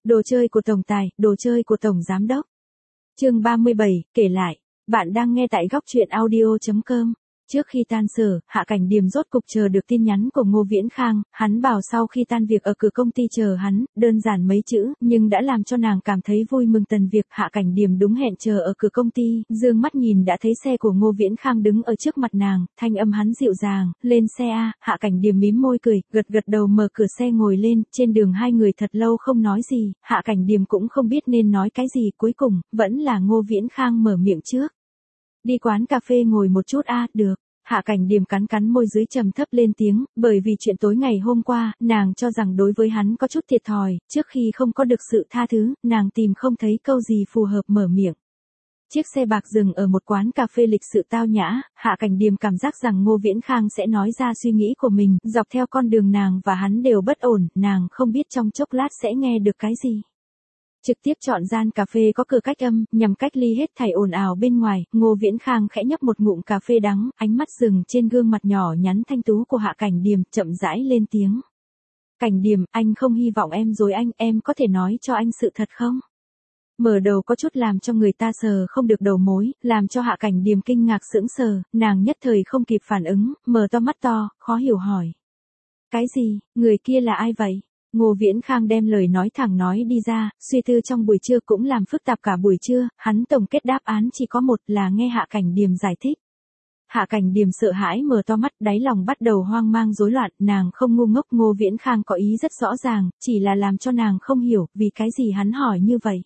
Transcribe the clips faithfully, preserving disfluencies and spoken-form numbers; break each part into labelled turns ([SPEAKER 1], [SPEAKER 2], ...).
[SPEAKER 1] Đồ chơi của tổng tài, đồ chơi của tổng giám đốc. Chương ba mươi bảy, kể lại. Bạn đang nghe tại góc truyện audio chấm com. Trước khi tan sở, Hạ Cảnh Điềm rốt cục chờ được tin nhắn của Ngô Viễn Khang, hắn bảo sau khi tan việc ở cửa công ty chờ hắn, đơn giản mấy chữ, nhưng đã làm cho nàng cảm thấy vui mừng. Tần việc Hạ Cảnh Điềm đúng hẹn chờ ở cửa công ty, dương mắt nhìn đã thấy xe của Ngô Viễn Khang đứng ở trước mặt nàng, thanh âm hắn dịu dàng, lên xe a. Hạ Cảnh Điềm mím môi cười, gật gật đầu mở cửa xe ngồi lên. Trên đường hai người thật lâu không nói gì, Hạ Cảnh Điềm cũng không biết nên nói cái gì, cuối cùng vẫn là Ngô Viễn Khang mở miệng trước. Đi quán cà phê ngồi một chút a, à, được. Hạ Cảnh Điềm cắn cắn môi dưới trầm thấp lên tiếng, bởi vì chuyện tối ngày hôm qua, nàng cho rằng đối với hắn có chút thiệt thòi, trước khi không có được sự tha thứ, nàng tìm không thấy câu gì phù hợp mở miệng. Chiếc xe bạc dừng ở một quán cà phê lịch sự tao nhã, Hạ Cảnh Điềm cảm giác rằng Ngô Viễn Khang sẽ nói ra suy nghĩ của mình, dọc theo con đường nàng và hắn đều bất ổn, nàng không biết trong chốc lát sẽ nghe được cái gì. Trực tiếp chọn gian cà phê có cửa cách âm, nhằm cách ly hết thảy ồn ào bên ngoài. Ngô Viễn Khang khẽ nhấp một ngụm cà phê đắng, ánh mắt dừng trên gương mặt nhỏ nhắn thanh tú của Hạ Cảnh Điềm, chậm rãi lên tiếng. Cảnh Điềm, anh không hy vọng em dối anh, em có thể nói cho anh sự thật không? Mở đầu có chút làm cho người ta sờ không được đầu mối, làm cho Hạ Cảnh Điềm kinh ngạc sững sờ, nàng nhất thời không kịp phản ứng, mở to mắt to, khó hiểu hỏi. Cái gì, người kia là ai vậy? Ngô Viễn Khang đem lời nói thẳng nói đi ra, suy tư trong buổi trưa cũng làm phức tạp cả buổi trưa, hắn tổng kết đáp án chỉ có một là nghe Hạ Cảnh Điềm giải thích. Hạ Cảnh Điềm sợ hãi mở to mắt, đáy lòng bắt đầu hoang mang rối loạn, nàng không ngu ngốc, Ngô Viễn Khang có ý rất rõ ràng, chỉ là làm cho nàng không hiểu, vì cái gì hắn hỏi như vậy.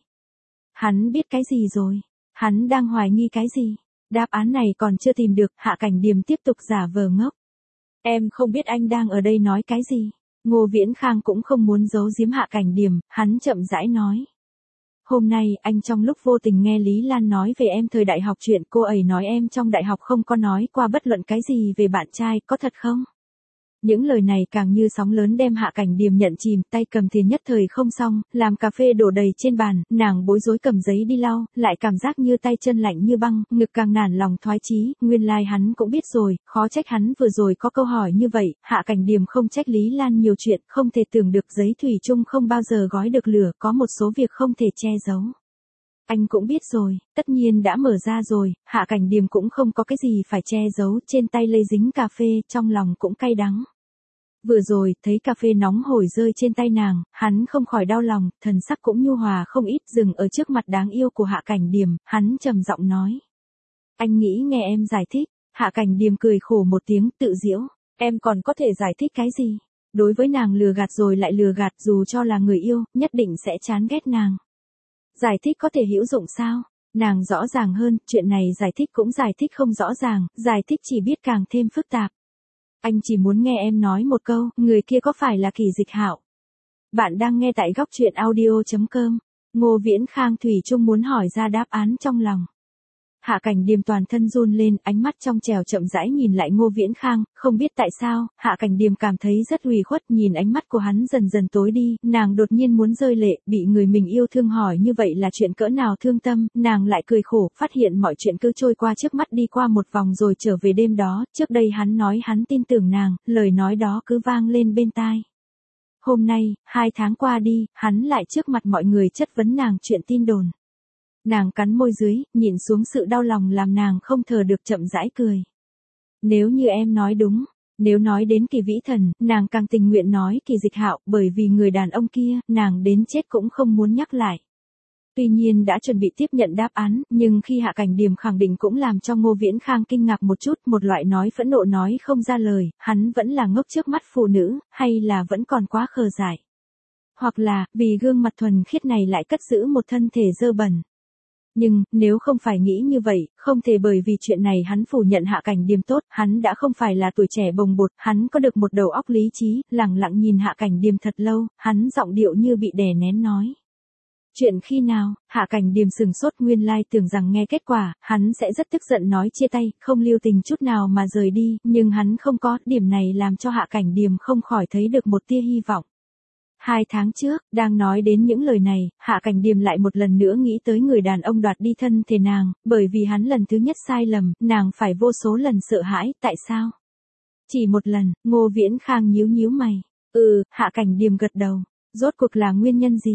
[SPEAKER 1] Hắn biết cái gì rồi? Hắn đang hoài nghi cái gì? Đáp án này còn chưa tìm được, Hạ Cảnh Điềm tiếp tục giả vờ ngốc. Em không biết anh đang ở đây nói cái gì. Ngô Viễn Khang cũng không muốn giấu giếm Hạ Cảnh Điềm, hắn chậm rãi nói. Hôm nay, anh trong lúc vô tình nghe Lý Lan nói về em thời đại học chuyện, cô ấy nói em trong đại học không có nói qua bất luận cái gì về bạn trai, có thật không? Những lời này càng như sóng lớn đem Hạ Cảnh Điềm nhận chìm, tay cầm thìa nhất thời không xong, làm cà phê đổ đầy trên bàn, nàng bối rối cầm giấy đi lau, lại cảm giác như tay chân lạnh như băng, ngực càng nản lòng thoái chí, nguyên lai like hắn cũng biết rồi, khó trách hắn vừa rồi có câu hỏi như vậy. Hạ Cảnh Điềm không trách Lý Lan nhiều chuyện, không thể tưởng được giấy thủy chung không bao giờ gói được lửa, có một số việc không thể che giấu. Anh cũng biết rồi, tất nhiên đã mở ra rồi, Hạ Cảnh Điềm cũng không có cái gì phải che giấu, trên tay lây dính cà phê, trong lòng cũng cay đắng. Vừa rồi, thấy cà phê nóng hổi rơi trên tay nàng, hắn không khỏi đau lòng, thần sắc cũng nhu hòa không ít, dừng ở trước mặt đáng yêu của Hạ Cảnh Điềm, hắn trầm giọng nói. Anh nghĩ nghe em giải thích, Hạ Cảnh Điềm cười khổ một tiếng, tự giễu, em còn có thể giải thích cái gì? Đối với nàng lừa gạt rồi lại lừa gạt, dù cho là người yêu, nhất định sẽ chán ghét nàng. Giải thích có thể hữu dụng sao? Nàng rõ ràng hơn, chuyện này giải thích cũng giải thích không rõ ràng, giải thích chỉ biết càng thêm phức tạp. Anh chỉ muốn nghe em nói một câu, người kia có phải là Kỳ Dịch Hạo? Bạn đang nghe tại góc truyện audio chấm com. Ngô Viễn Khang thủy chung muốn hỏi ra đáp án trong lòng. Hạ Cảnh Điềm toàn thân run lên, ánh mắt trong trẻo chậm rãi nhìn lại Ngô Viễn Khang, không biết tại sao, Hạ Cảnh Điềm cảm thấy rất ủy khuất, nhìn ánh mắt của hắn dần dần tối đi, nàng đột nhiên muốn rơi lệ, bị người mình yêu thương hỏi như vậy là chuyện cỡ nào thương tâm, nàng lại cười khổ, phát hiện mọi chuyện cứ trôi qua trước mắt đi qua một vòng rồi trở về đêm đó, trước đây hắn nói hắn tin tưởng nàng, lời nói đó cứ vang lên bên tai. Hôm nay, hai tháng qua đi, hắn lại trước mặt mọi người chất vấn nàng chuyện tin đồn. Nàng cắn môi dưới, nhìn xuống sự đau lòng làm nàng không thở được chậm rãi cười. Nếu như em nói đúng, nếu nói đến Kỳ Vĩ Thần, nàng càng tình nguyện nói Kỳ Dịch Hạo, bởi vì người đàn ông kia, nàng đến chết cũng không muốn nhắc lại. Tuy nhiên đã chuẩn bị tiếp nhận đáp án, nhưng khi Hạ Cảnh Điềm khẳng định cũng làm cho Ngô Viễn Khang kinh ngạc một chút, một loại nói phẫn nộ nói không ra lời, hắn vẫn là ngốc trước mắt phụ nữ, hay là vẫn còn quá khờ dại. Hoặc là, vì gương mặt thuần khiết này lại cất giữ một thân thể dơ bẩn. Nhưng, nếu không phải nghĩ như vậy, không thể bởi vì chuyện này hắn phủ nhận Hạ Cảnh Điềm tốt, hắn đã không phải là tuổi trẻ bồng bột, hắn có được một đầu óc lý trí, lẳng lặng nhìn Hạ Cảnh Điềm thật lâu, hắn giọng điệu như bị đè nén nói. Chuyện khi nào, Hạ Cảnh Điềm sừng sốt, nguyên lai tưởng rằng nghe kết quả, hắn sẽ rất tức giận nói chia tay, không lưu tình chút nào mà rời đi, nhưng hắn không có, điểm này làm cho Hạ Cảnh Điềm không khỏi thấy được một tia hy vọng. Hai tháng trước, đang nói đến những lời này, Hạ Cảnh Điềm lại một lần nữa nghĩ tới người đàn ông đoạt đi thân thể nàng, bởi vì hắn lần thứ nhất sai lầm, nàng phải vô số lần sợ hãi, tại sao? Chỉ một lần, Ngô Viễn Khang nhíu nhíu mày. Ừ, Hạ Cảnh Điềm gật đầu. Rốt cuộc là nguyên nhân gì?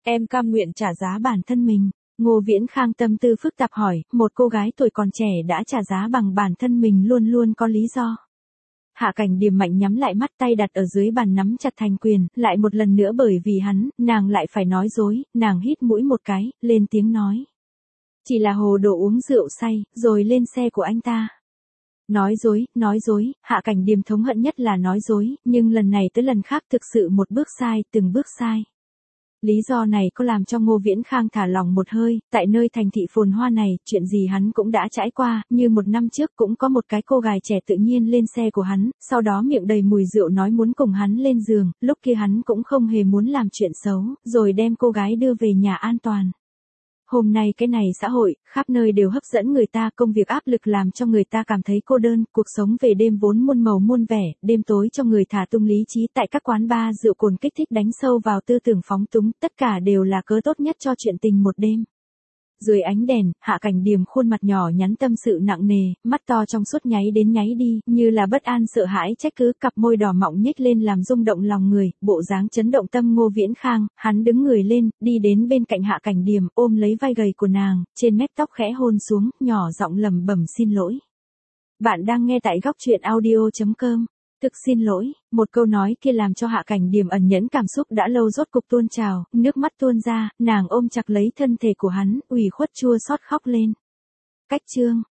[SPEAKER 1] Em cam nguyện trả giá bản thân mình. Ngô Viễn Khang tâm tư phức tạp hỏi, một cô gái tuổi còn trẻ đã trả giá bằng bản thân mình luôn luôn có lý do. Hạ Cảnh Điềm mạnh nhắm lại mắt, tay đặt ở dưới bàn nắm chặt thành quyền, lại một lần nữa bởi vì hắn, nàng lại phải nói dối, nàng hít mũi một cái, lên tiếng nói. Chỉ là hồ đồ uống rượu say, rồi lên xe của anh ta. Nói dối, nói dối, Hạ Cảnh Điềm thống hận nhất là nói dối, nhưng lần này tới lần khác thực sự một bước sai, từng bước sai. Lý do này có làm cho Ngô Viễn Khang thả lòng một hơi, tại nơi thành thị phồn hoa này, chuyện gì hắn cũng đã trải qua, như một năm trước cũng có một cái cô gái trẻ tự nhiên lên xe của hắn, sau đó miệng đầy mùi rượu nói muốn cùng hắn lên giường, lúc kia hắn cũng không hề muốn làm chuyện xấu, rồi đem cô gái đưa về nhà an toàn. Hôm nay cái này xã hội, khắp nơi đều hấp dẫn người ta, công việc áp lực làm cho người ta cảm thấy cô đơn, cuộc sống về đêm vốn muôn màu muôn vẻ, đêm tối cho người thả tung lý trí tại các quán bar rượu cồn kích thích đánh sâu vào tư tưởng phóng túng, tất cả đều là cớ tốt nhất cho chuyện tình một đêm. Dưới ánh đèn, Hạ Cảnh Điềm khuôn mặt nhỏ nhắn tâm sự nặng nề, mắt to trong suốt nháy đến nháy đi, như là bất an sợ hãi trách cứ, cặp môi đỏ mọng nhếch lên làm rung động lòng người, bộ dáng chấn động tâm Ngô Viễn Khang, hắn đứng người lên, đi đến bên cạnh Hạ Cảnh Điềm, ôm lấy vai gầy của nàng, trên mép tóc khẽ hôn xuống, nhỏ giọng lẩm bẩm xin lỗi. Bạn đang nghe tại góc truyện audio chấm com. Thực xin lỗi, một câu nói kia làm cho Hạ Cảnh Điềm ẩn nhẫn cảm xúc đã lâu rốt cục tuôn trào, nước mắt tuôn ra, nàng ôm chặt lấy thân thể của hắn, ủy khuất chua xót khóc lên. Cách chương